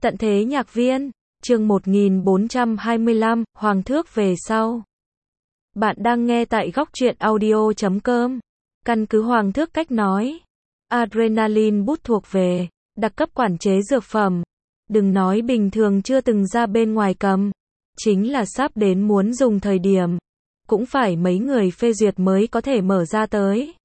Tận thế nhạc viên, chương 1425, Hoàng thước về sau. Bạn đang nghe tại góc truyện audio.com. Căn cứ Hoàng thước cách nói. Adrenaline bút thuộc về đặc cấp quản chế dược phẩm. Đừng nói bình thường chưa từng ra bên ngoài cầm. Chính là sắp đến muốn dùng thời điểm. Cũng phải mấy người phê duyệt mới có thể mở ra tới.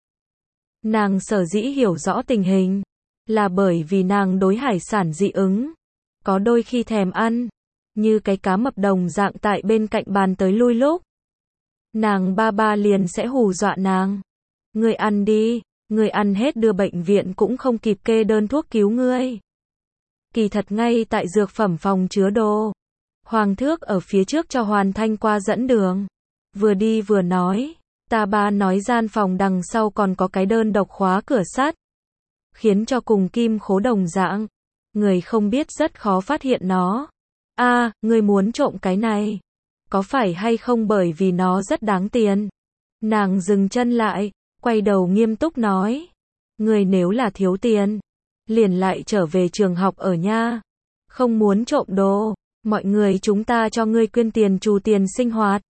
Nàng sở dĩ hiểu rõ tình hình. Là bởi vì nàng đối hải sản dị ứng. Có đôi khi thèm ăn. Như cái cá mập đồng dạng tại bên cạnh bàn tới lui lúc. Nàng ba liền sẽ hù dọa nàng. Ngươi ăn đi, ngươi ăn hết đưa bệnh viện cũng không kịp kê đơn thuốc cứu ngươi. Kỳ thật ngay tại dược phẩm phòng chứa đồ. Hoàng thước ở phía trước cho Hoàn Thanh qua dẫn đường. Vừa đi vừa nói, ta ba nói gian phòng đằng sau còn có cái đơn độc khóa cửa sắt. Khiến cho cùng kim khố đồng dạng. Người không biết rất khó phát hiện nó. Ngươi muốn trộm cái này. Có phải hay không bởi vì nó rất đáng tiền? Nàng dừng chân lại, quay đầu nghiêm túc nói. Người nếu là thiếu tiền, liền lại trở về trường học ở nha. Không muốn trộm đồ, mọi người chúng ta cho ngươi quyên tiền trù tiền sinh hoạt.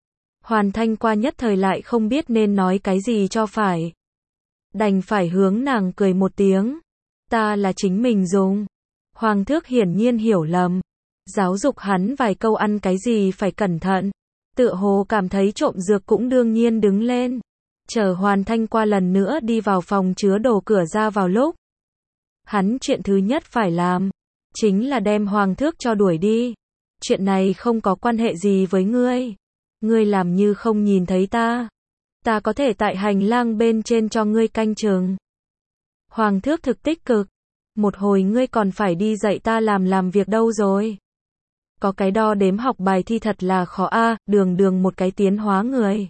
Hoàn Thanh qua nhất thời lại không biết nên nói cái gì cho phải. Đành phải hướng nàng cười một tiếng. Ta là chính mình dùng. Hoàng thước hiển nhiên hiểu lầm. Giáo dục hắn vài câu ăn cái gì phải cẩn thận. Tựa hồ cảm thấy trộm dược cũng đương nhiên đứng lên. Chờ Hoàn Thanh qua lần nữa đi vào phòng chứa đồ cửa ra vào lúc. Hắn chuyện thứ nhất phải làm. Chính là đem Hoàng thước cho đuổi đi. Chuyện này không có quan hệ gì với ngươi. Ngươi làm như không nhìn thấy ta. Ta có thể tại hành lang bên trên cho ngươi canh chừng. Hoàng thước thực tích cực. Một hồi ngươi còn phải đi dạy ta làm việc đâu rồi. Có cái đo đếm học bài thi thật là khó đường một cái tiến hóa người.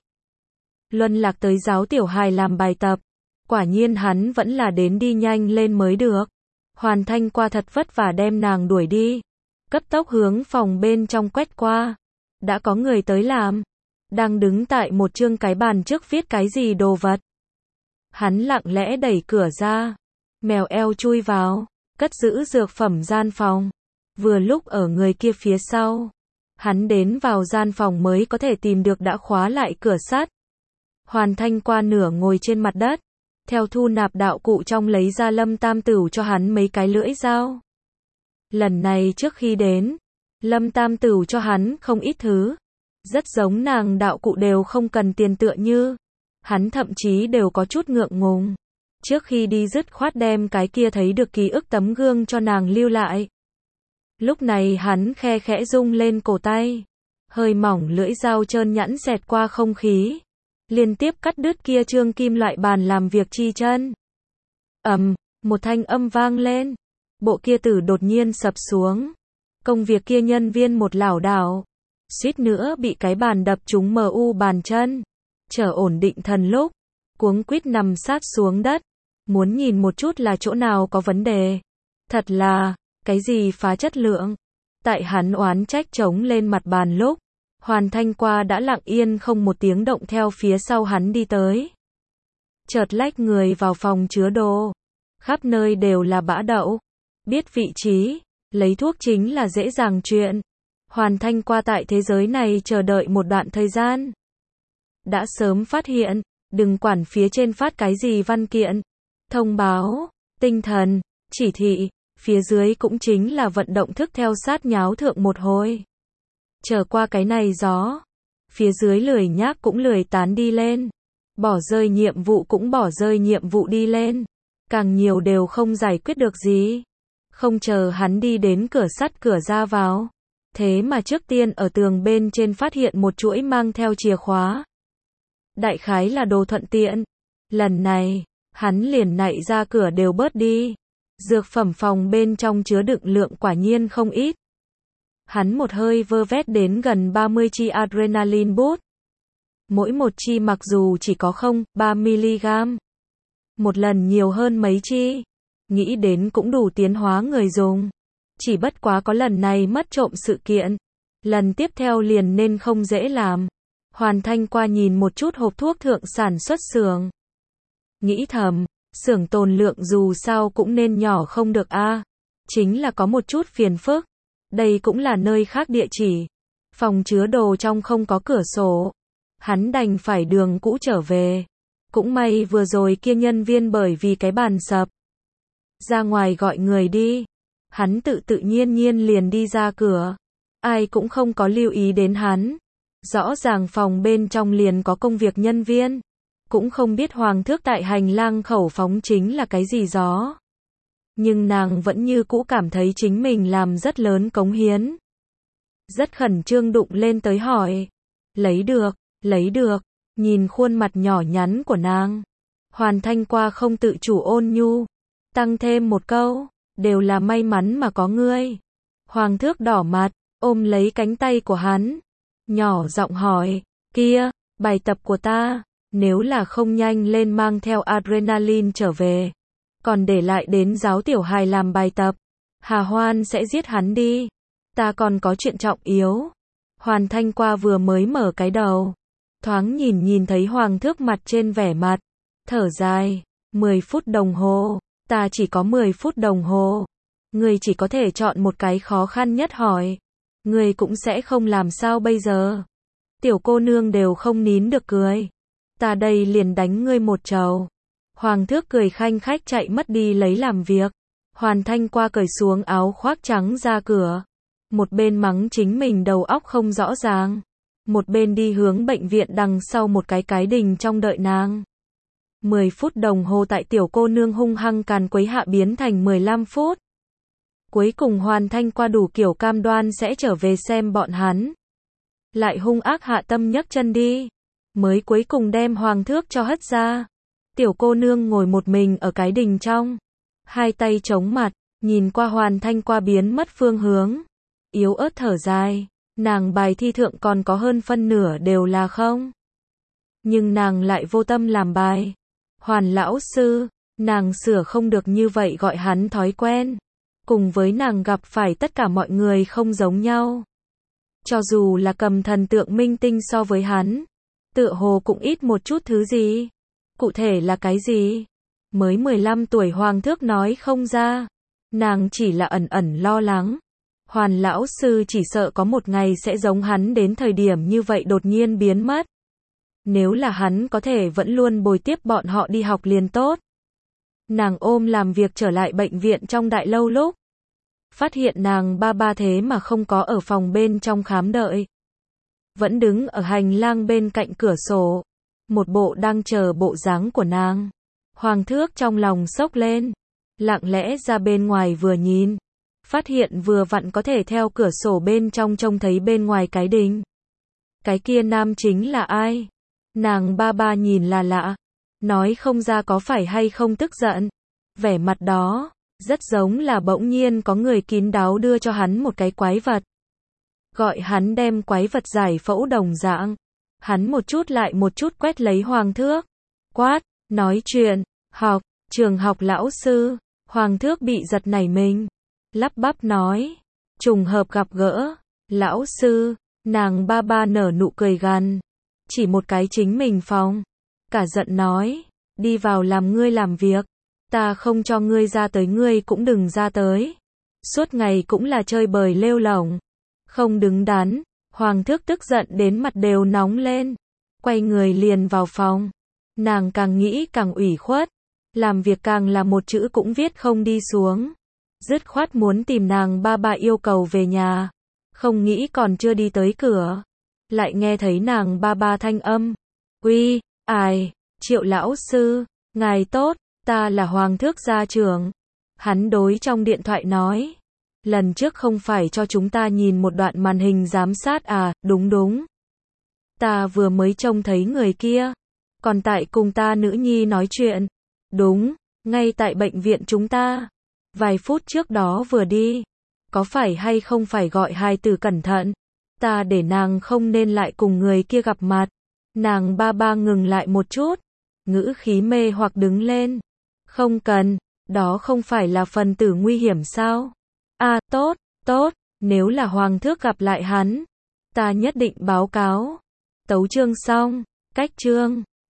Luân lạc tới giáo tiểu hài làm bài tập. Quả nhiên hắn vẫn là đến đi nhanh lên mới được. Hoàn Thanh qua thật vất vả đem nàng đuổi đi. Cấp tốc hướng phòng bên trong quét qua. Đã có người tới làm. Đang đứng tại một chương cái bàn trước viết cái gì đồ vật. Hắn lặng lẽ đẩy cửa ra. Mèo eo chui vào. Cất giữ dược phẩm gian phòng. Vừa lúc ở người kia phía sau. Hắn đến vào gian phòng mới có thể tìm được đã khóa lại cửa sắt. Hoàn Thanh qua nửa ngồi trên mặt đất. Theo thu nạp đạo cụ trong lấy ra Lâm Tam Tửu cho hắn mấy cái lưỡi dao. Lần này trước khi đến, Lâm Tam Tửu cho hắn không ít thứ. Rất giống nàng đạo cụ đều không cần tiền tựa như. Hắn thậm chí đều có chút ngượng ngùng. Trước khi đi dứt khoát đem cái kia thấy được ký ức tấm gương cho nàng lưu lại. Lúc này hắn khe khẽ rung lên cổ tay. Hơi mỏng lưỡi dao trơn nhẵn xẹt qua không khí. Liên tiếp cắt đứt kia trương kim loại bàn làm việc chi chân. Một thanh âm vang lên. Bộ kia tử đột nhiên sập xuống. Công việc kia nhân viên một lảo đảo. Suýt nữa bị cái bàn đập trúng bàn chân. Chờ ổn định thần lúc. Cuống quýt nằm sát xuống đất. Muốn nhìn một chút là chỗ nào có vấn đề. Thật là, cái gì phá chất lượng. Tại hắn oán trách trống lên mặt bàn lúc. Hoàn Thanh qua đã lặng yên không một tiếng động theo phía sau hắn đi tới. Chợt lách người vào phòng chứa đồ. Khắp nơi đều là bã đậu. Biết vị trí, lấy thuốc chính là dễ dàng chuyện. Hoàn Thanh qua tại thế giới này chờ đợi một đoạn thời gian. Đã sớm phát hiện, đừng quản phía trên phát cái gì văn kiện, thông báo, tinh thần, chỉ thị, phía dưới cũng chính là vận động thức theo sát nháo thượng một hồi. Chờ qua cái này gió, phía dưới lười nhác cũng lười tán đi lên, bỏ rơi nhiệm vụ cũng bỏ rơi nhiệm vụ đi lên, càng nhiều đều không giải quyết được gì. Không chờ hắn đi đến cửa sắt cửa ra vào, thế mà trước tiên ở tường bên trên phát hiện một chuỗi mang theo chìa khóa. Đại khái là đồ thuận tiện. Lần này, hắn liền nạy ra cửa đều bớt đi. Dược phẩm phòng bên trong chứa đựng lượng quả nhiên không ít. Hắn một hơi vơ vét đến gần 30 chi adrenaline boost. Mỗi một chi mặc dù chỉ có 0,3mg. Một lần nhiều hơn mấy chi. Nghĩ đến cũng đủ tiến hóa người dùng. Chỉ bất quá có lần này mất trộm sự kiện. Lần tiếp theo liền nên không dễ làm. Hoàn Thanh qua nhìn một chút hộp thuốc thượng sản xuất xưởng. Nghĩ thầm, xưởng tồn lượng dù sao cũng nên nhỏ không được chính là có một chút phiền phức. Đây cũng là nơi khác địa chỉ. Phòng chứa đồ trong không có cửa sổ. Hắn đành phải đường cũ trở về. Cũng may vừa rồi kia nhân viên bởi vì cái bàn sập. Ra ngoài gọi người đi. Hắn tự nhiên liền đi ra cửa. Ai cũng không có lưu ý đến hắn. Rõ ràng phòng bên trong liền có công việc nhân viên. Cũng không biết Hoàng thước tại hành lang khẩu phóng chính là cái gì gió. Nhưng nàng vẫn như cũ cảm thấy chính mình làm rất lớn cống hiến. Rất khẩn trương đụng lên tới hỏi. Lấy được, nhìn khuôn mặt nhỏ nhắn của nàng. Hoàn Thanh qua không tự chủ ôn nhu. Tăng thêm một câu, đều là may mắn mà có ngươi. Hoàng thước đỏ mặt, ôm lấy cánh tay của hắn. Nhỏ giọng hỏi, kia, bài tập của ta, nếu là không nhanh lên mang theo adrenaline trở về. Còn để lại đến giáo tiểu hài làm bài tập. Hà Hoan sẽ giết hắn đi. Ta còn có chuyện trọng yếu. Hoàn Thanh qua vừa mới mở cái đầu. Thoáng nhìn thấy Hoàng thước mặt trên vẻ mặt. Thở dài, 10 phút đồng hồ. Ta chỉ có 10 phút đồng hồ. Ngươi chỉ có thể chọn một cái khó khăn nhất hỏi. Ngươi cũng sẽ không làm sao bây giờ. Tiểu cô nương đều không nín được cười. Ta đây liền đánh ngươi một trầu. Hoàng thước cười khanh khách chạy mất đi lấy làm việc. Hoàn Thanh qua cởi xuống áo khoác trắng ra cửa. Một bên mắng chính mình đầu óc không rõ ràng. Một bên đi hướng bệnh viện đằng sau một cái đình trong đợi nàng. 10 phút đồng hồ tại tiểu cô nương hung hăng càn quấy hạ biến thành 15 phút. Cuối cùng Hoàn Thanh qua đủ kiểu cam đoan sẽ trở về xem bọn hắn. Lại hung ác hạ tâm nhấc chân đi. Mới cuối cùng đem Hoàng thước cho hất ra. Tiểu cô nương ngồi một mình ở cái đình trong. Hai tay chống mặt, nhìn qua Hoàn Thanh qua biến mất phương hướng. Yếu ớt thở dài. Nàng bài thi thượng còn có hơn phân nửa đều là không. Nhưng nàng lại vô tâm làm bài. Hoàn lão sư, nàng sửa không được như vậy gọi hắn thói quen. Cùng với nàng gặp phải tất cả mọi người không giống nhau. Cho dù là cầm thần tượng minh tinh so với hắn, tựa hồ cũng ít một chút thứ gì. Cụ thể là cái gì? Mới 15 tuổi Hoàng thước nói không ra. Nàng chỉ là ẩn lo lắng. Hoàn lão sư chỉ sợ có một ngày sẽ giống hắn đến thời điểm như vậy đột nhiên biến mất. Nếu là hắn có thể vẫn luôn bồi tiếp bọn họ đi học liền tốt. Nàng ôm làm việc trở lại bệnh viện trong đại lâu lúc. Phát hiện nàng ba thế mà không có ở phòng bên trong khám đợi. Vẫn đứng ở hành lang bên cạnh cửa sổ. Một bộ đang chờ bộ dáng của nàng. Hoàng thước trong lòng sốc lên. Lặng lẽ ra bên ngoài vừa nhìn. Phát hiện vừa vặn có thể theo cửa sổ bên trong trông thấy bên ngoài cái đình. Cái kia nam chính là ai? Nàng ba nhìn là lạ. Nói không ra có phải hay không tức giận. Vẻ mặt đó, rất giống là bỗng nhiên có người kín đáo đưa cho hắn một cái quái vật. Gọi hắn đem quái vật giải phẫu đồng dạng. Hắn một chút lại một chút quét lấy Hoàng thước. Quát, nói chuyện, học, trường học lão sư. Hoàng thước bị giật nảy mình. Lắp bắp nói, trùng hợp gặp gỡ. Lão sư, nàng ba nở nụ cười gằn. Chỉ một cái chính mình phòng. Cả giận nói, đi vào làm ngươi làm việc. Ta không cho ngươi ra tới ngươi cũng đừng ra tới. Suốt ngày cũng là chơi bời lêu lổng. Không đứng đắn. Hoàng thước tức giận đến mặt đều nóng lên. Quay người liền vào phòng. Nàng càng nghĩ càng ủy khuất. Làm việc càng là một chữ cũng viết không đi xuống. Dứt khoát muốn tìm nàng ba yêu cầu về nhà. Không nghĩ còn chưa đi tới cửa. Lại nghe thấy nàng ba thanh âm. Uy, ai, Triệu lão sư, ngài tốt, ta là Hoàng thước gia trưởng. Hắn đối trong điện thoại nói. Lần trước không phải cho chúng ta nhìn một đoạn màn hình giám sát à, đúng. Ta vừa mới trông thấy người kia. Còn tại cùng ta nữ nhi nói chuyện. Đúng, ngay tại bệnh viện chúng ta. Vài phút trước đó vừa đi. Có phải hay không phải gọi hài tử cẩn thận. Ta để nàng không nên lại cùng người kia gặp mặt. Nàng ba ngừng lại một chút. Ngữ khí mê hoặc đứng lên. Không cần, đó không phải là phần tử nguy hiểm sao? À tốt, nếu là Hoàng thước gặp lại hắn. Ta nhất định báo cáo. Tấu chương xong, cách chương.